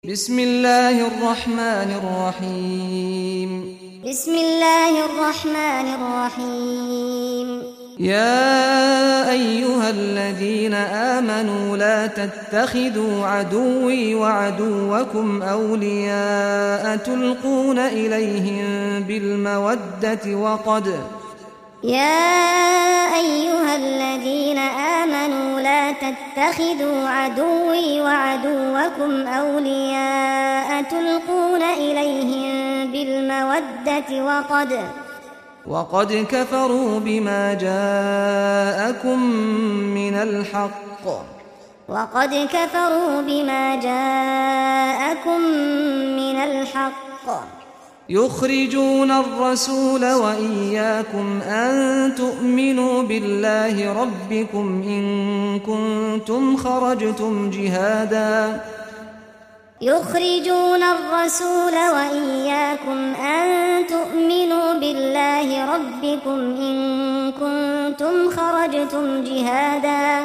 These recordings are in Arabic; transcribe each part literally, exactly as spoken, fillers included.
بسم الله الرحمن الرحيم بسم الله الرحمن الرحيم يا أيها الذين آمنوا لا تتخذوا عدوي وعدوكم أولياء تلقون إليهم بالمودة وقد يا أيها الذين آمنوا لا تتخذوا عدوي وعدوكم أولياء تلقون إليهم بالمودة وقد وقد كفروا بما جاءكم من الحق وقد كفروا بما جاءكم من الحق يخرجون الرسول وإياكم أن تؤمنوا بالله ربكم إن كنتم خرجتم جهادا يخرجون الرسول وإياكم أن تؤمنوا بالله ربكم إن كنتم خرجتم جهادا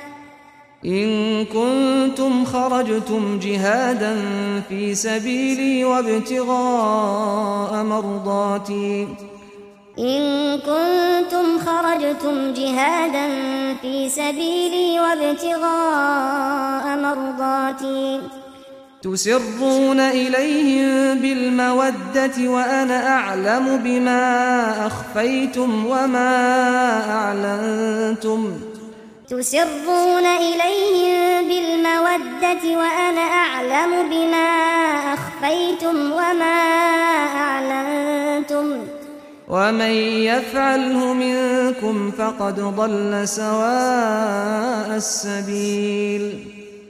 إن كنتم خرجتم جهادا في سبيلي وابتغاء مرضاتي إن كنتم خرجتم جهادا في سبيلي وابتغاء مرضاتي تسرون إليهم بالمودة وأنا أعلم بما أخفيتم وما أعلنتم تسرون إليهم بالمودة وأنا أعلم بما أخفيتم وما أعلنتم ومن يفعله منكم فقد ضل سواء السبيل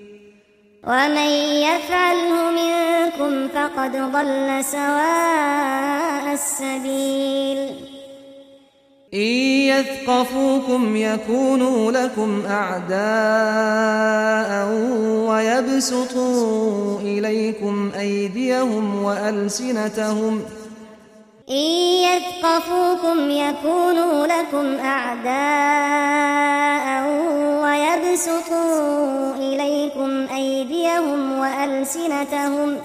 ومن يفعله منكم فقد ضل سواء السبيل إن يثقفوكم يكونوا لكم أعداء ويبسطوا إليكم أيديهم وألسنتهم إن يثقفوكم يكونوا لكم أعداء ويبسطوا إليكم أيديهم وألسنتهم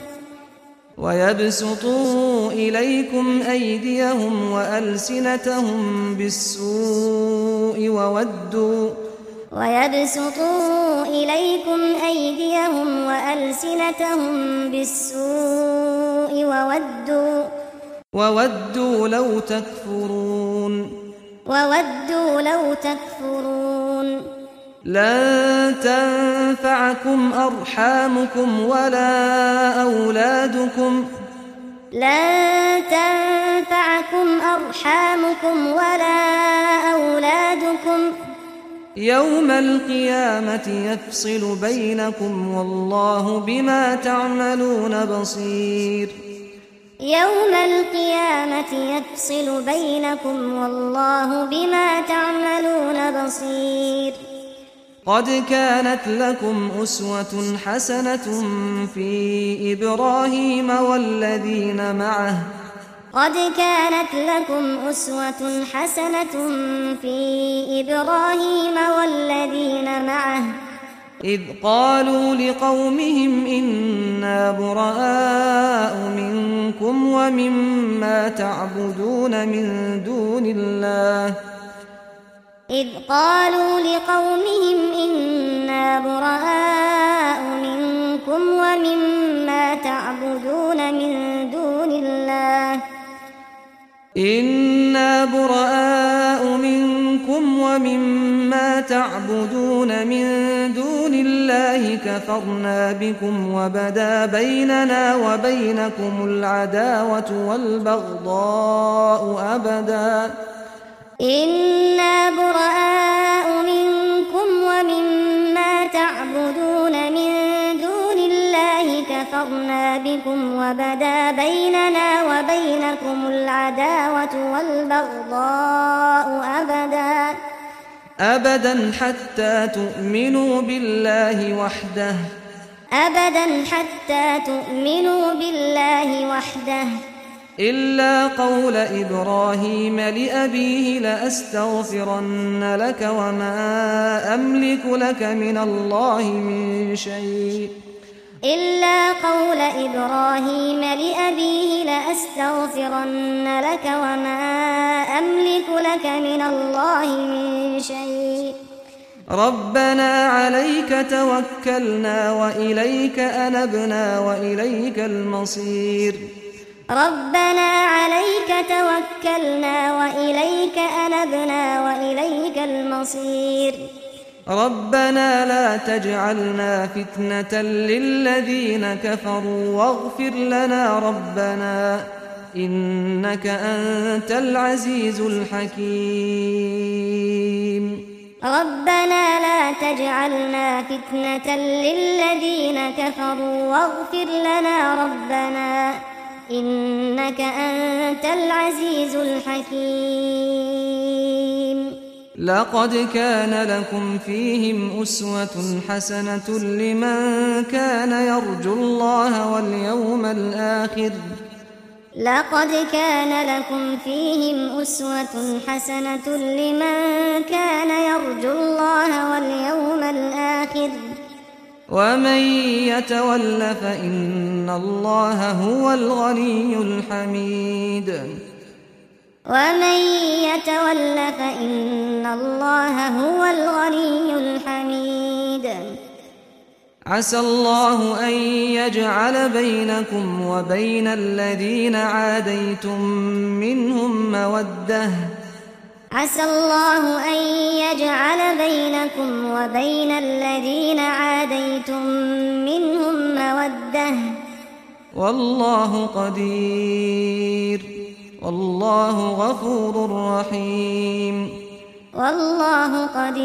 ويبسطوا إليكم أيديهم وألسنتهم بالسوء وودوا ويبسطوا إليكم أيديهم وألسنتهم بالسوء وودوا وودوا لو تكفرون وودوا لو تكفرون لن تنفعكم أرحامكم ولا أولادكم لن تنفعكم أرحامكم ولا أولادكم يوم القيامة يفصل بينكم والله بما تعملون بصير يوم القيامة يفصل بينكم والله بما تعملون بصير قد كانت لكم أسوة حسنة في إبراهيم والذين معه قد كانت لكم أسوة حسنة في إبراهيم والذين معه إذ قالوا لقومهم إنا براء منكم ومما تعبدون من دون الله إذ قالوا لقومهم إنا براء منكم ومما تعبدون من دون الله إنا براء منكم ومما تعبدون من دون الله كفرنا بكم وبدا بيننا وبينكم العداوة والبغضاء أبدا إنا براء منكم ومما تعبدون من دون الله كفرنا بكم وبدا بيننا وبينكم العداوة والبغضاء أبدا أبدا حتى تؤمنوا بالله وحده أبدا حتى تؤمنوا بالله وحده إلا قول إبراهيم لأبيه لأستغفرن لك وما أملك لك من الله من شيء إلا قول إبراهيم لأبيه لأستغفرن لك وما أملك لك من الله من شيء ربنا عليك توكلنا وإليك أنبنا وإليك المصير ربنا عليك توكلنا وإليك أنبنا وإليك المصير ربنا لا تجعلنا فتنة للذين كفروا واغفر لنا ربنا إنك أنت العزيز الحكيم ربنا لا تجعلنا فتنة للذين كفروا واغفر لنا ربنا إنك أنت العزيز الحكيم لقد كان لكم فيهم أسوة حسنة لمن كان يرجو الله واليوم الآخر لقد كان لكم فيهم أسوة حسنة لمن كان يرجو الله واليوم الآخر ومن يتول فإن الله هو الغني الحميد ومن يتول فإن الله هو الغني الحميد عسى الله أن يجعل بينكم وبين الذين عاديتم منهم مودة عسى الله أن يجعل بينكم وبين الذين عاديتم منهم مودة والله قدير والله غفور رحيم والله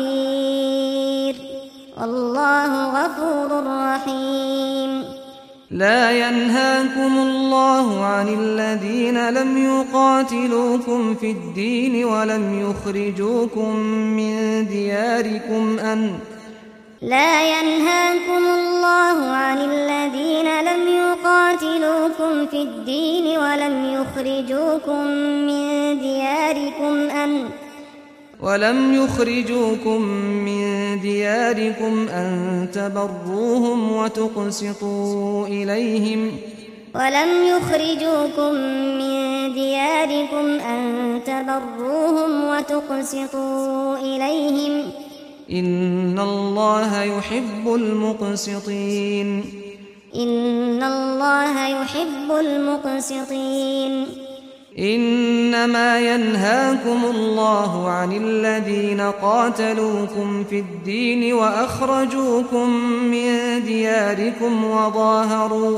قدير والله غفور رحيم لا ينهاكم الله عن الذين لم يقاتلوكم في الدين ولم يخرجوكم من دياركم أن لا ينهاكم الله عن الذين لم يقاتلوكم في الدين ولم يخرجوكم من دياركم أن ولم يخرجوكم من دياركم أن تبروهم وتقسطوا إليهم ولم يخرجوكم من دياركم أن تبروهم وتقسطوا إليهم إن الله يحب المقسطين إن الله يحب المقسطين إنما ينهاكم الله عن الذين قاتلوكم في الدين وأخرجوكم من دياركم وظاهروا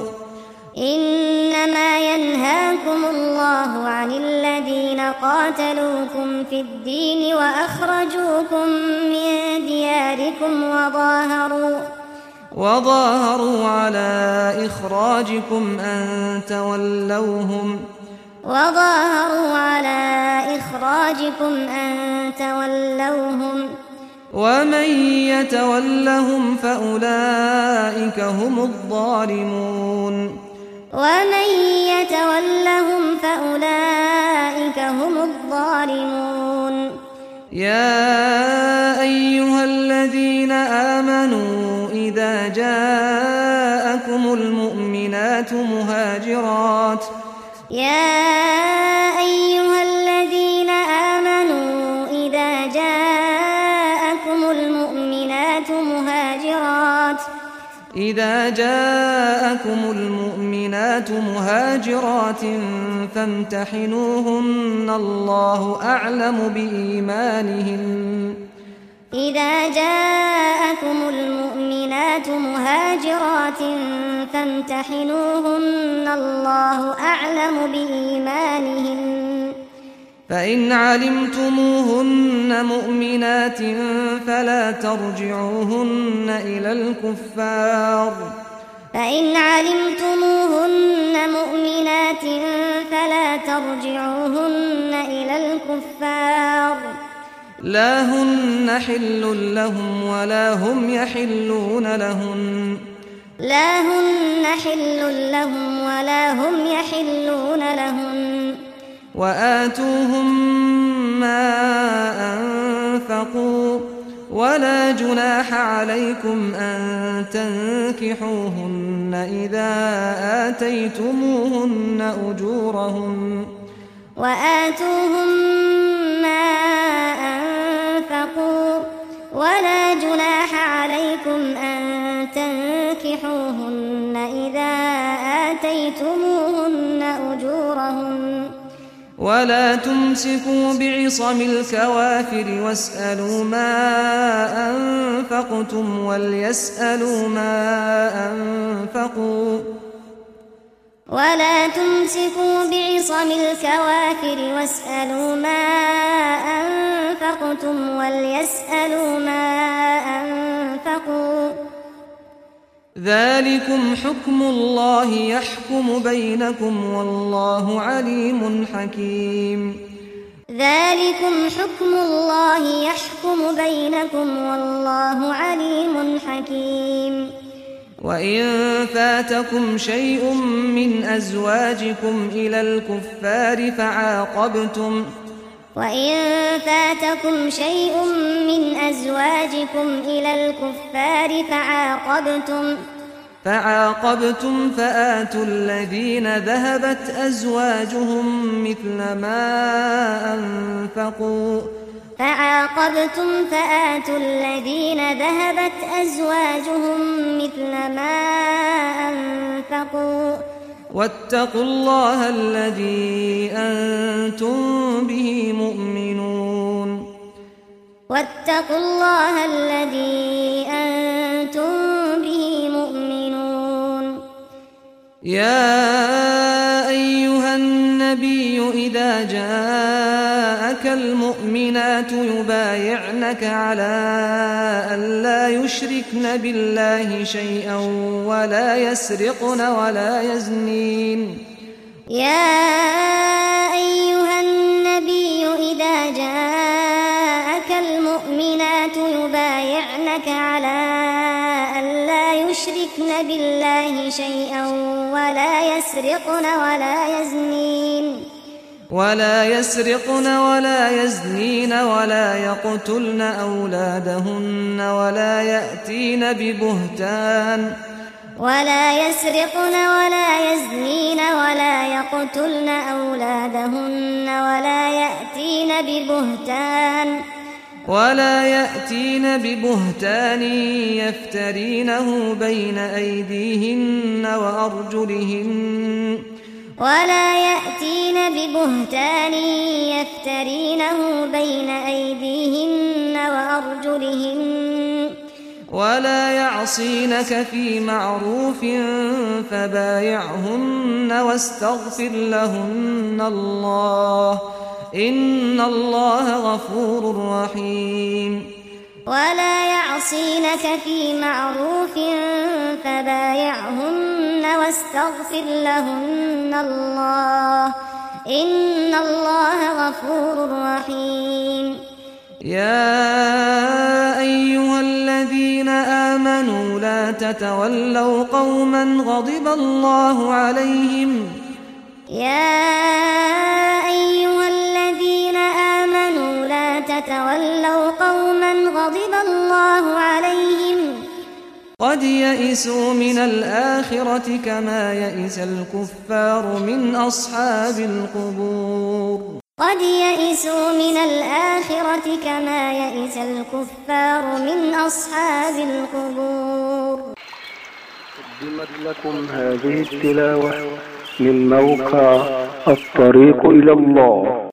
إنما ينهاكم الله عن الذين قاتلوكم في الدين وأخرجوكم من دياركم وظاهروا وظاهروا على إخراجكم أن تولوهم وظاهروا على إخراجكم أن تولوهم ومن يتولهم فأولئك هم الظالمون ومن يتولهم فأولئك هم الظالمون يا أيها الذين آمنوا إذا جاءكم المؤمنات مهاجرات يا أيها الذين آمنوا إذا جاءكم المؤمنات مهاجرات إذا جاءكم المؤمنات مهاجرات فامتحنوهن الله أعلم بإيمانهن إذا جاءكم المؤمنات مهاجرات فامتحنوهن الله أعلم بإيمانهن فإن علمتموهن مؤمنات فلا ترجعوهن إلى الكفار فإن علمتموهن مؤمنات فلا ترجعوهن إلى الكفار لا هن حل لهم ولا هم يحلون لهن لا هن حل لهم ولا هم يحلون لهن وآتوهم ما أنفقوا ولا جناح عليكم أن تنكحوهن إذا آتيتموهن أجورهن وآتوهم ما أنفقوا ولا جناح عليكم أن تنكحوهن إذا آتيتموهن أجورهن ولا تمسكوا بعصم الكوافر واسألوا ما أنفقتم وليسألوا ما أنفقوا ولا تمسكوا بعصم الكوافر واسألوا ما أنفقتم وليسألوا ما أنفقوا ذلكم حكم الله يحكم بينكم والله عليم حكيم ذلكم حكم الله يحكم بينكم والله عليم حكيم وإن فاتكم شيء من أزواجكم إلى الكفار فعاقبتم وإن فاتكم شيء من أزواجكم إلى الكفار فعاقبتم فعاقبتم فآتوا الذين ذهبت أزواجهم مثل ما أنفقوا فعاقبتم فآتوا الذين ذهبت أزواجهم مثل ما أنفقوا واتقوا الله الذي أنتم به مؤمنون واتقوا الله الذي أنتم به مؤمنون يا أيها النبي إذا جاءك المؤمنات يبايعنك على أن لا يشركن بالله شيئا ولا يسرقن ولا يزنين يا أيها النبي إذا جاءك المؤمنات يبايعنك على أن لا يشركن بالله شيئا ولا يسرقن ولا يزنين ولا يسرقن ولا يزنين ولا يقتلن أولادهن ولا يأتين ببهتان ولا يسرقن ولا يزنين ولا يقتلن أولادهن ولا يأتين ببهتان ولا يأتين ببهتان يفترينه بين أيديهن وأرجلهن ولا يأتين ببهتان يفترينه بين أيديهن وأرجلهن ولا يعصينك في معروف فبايعهن واستغفر لهن الله إن الله غفور رحيم ولا يعصينك في معروف فبايعهن واستغفر لهن الله إن الله غفور رحيم يا أيها الذين آمنوا لا تتولوا قوما غضب الله عليهم يا أيها الذين آمنوا لا تتولوا قوما غضب الله عليهم قد يئسوا من الآخرة كما يئس الكفار من أصحاب القبور قد يئسوا من الآخرة كما يئس الكفار من أصحاب القبور. قدمت لكم هذه التلاوة من موقع الطريق إلى الله.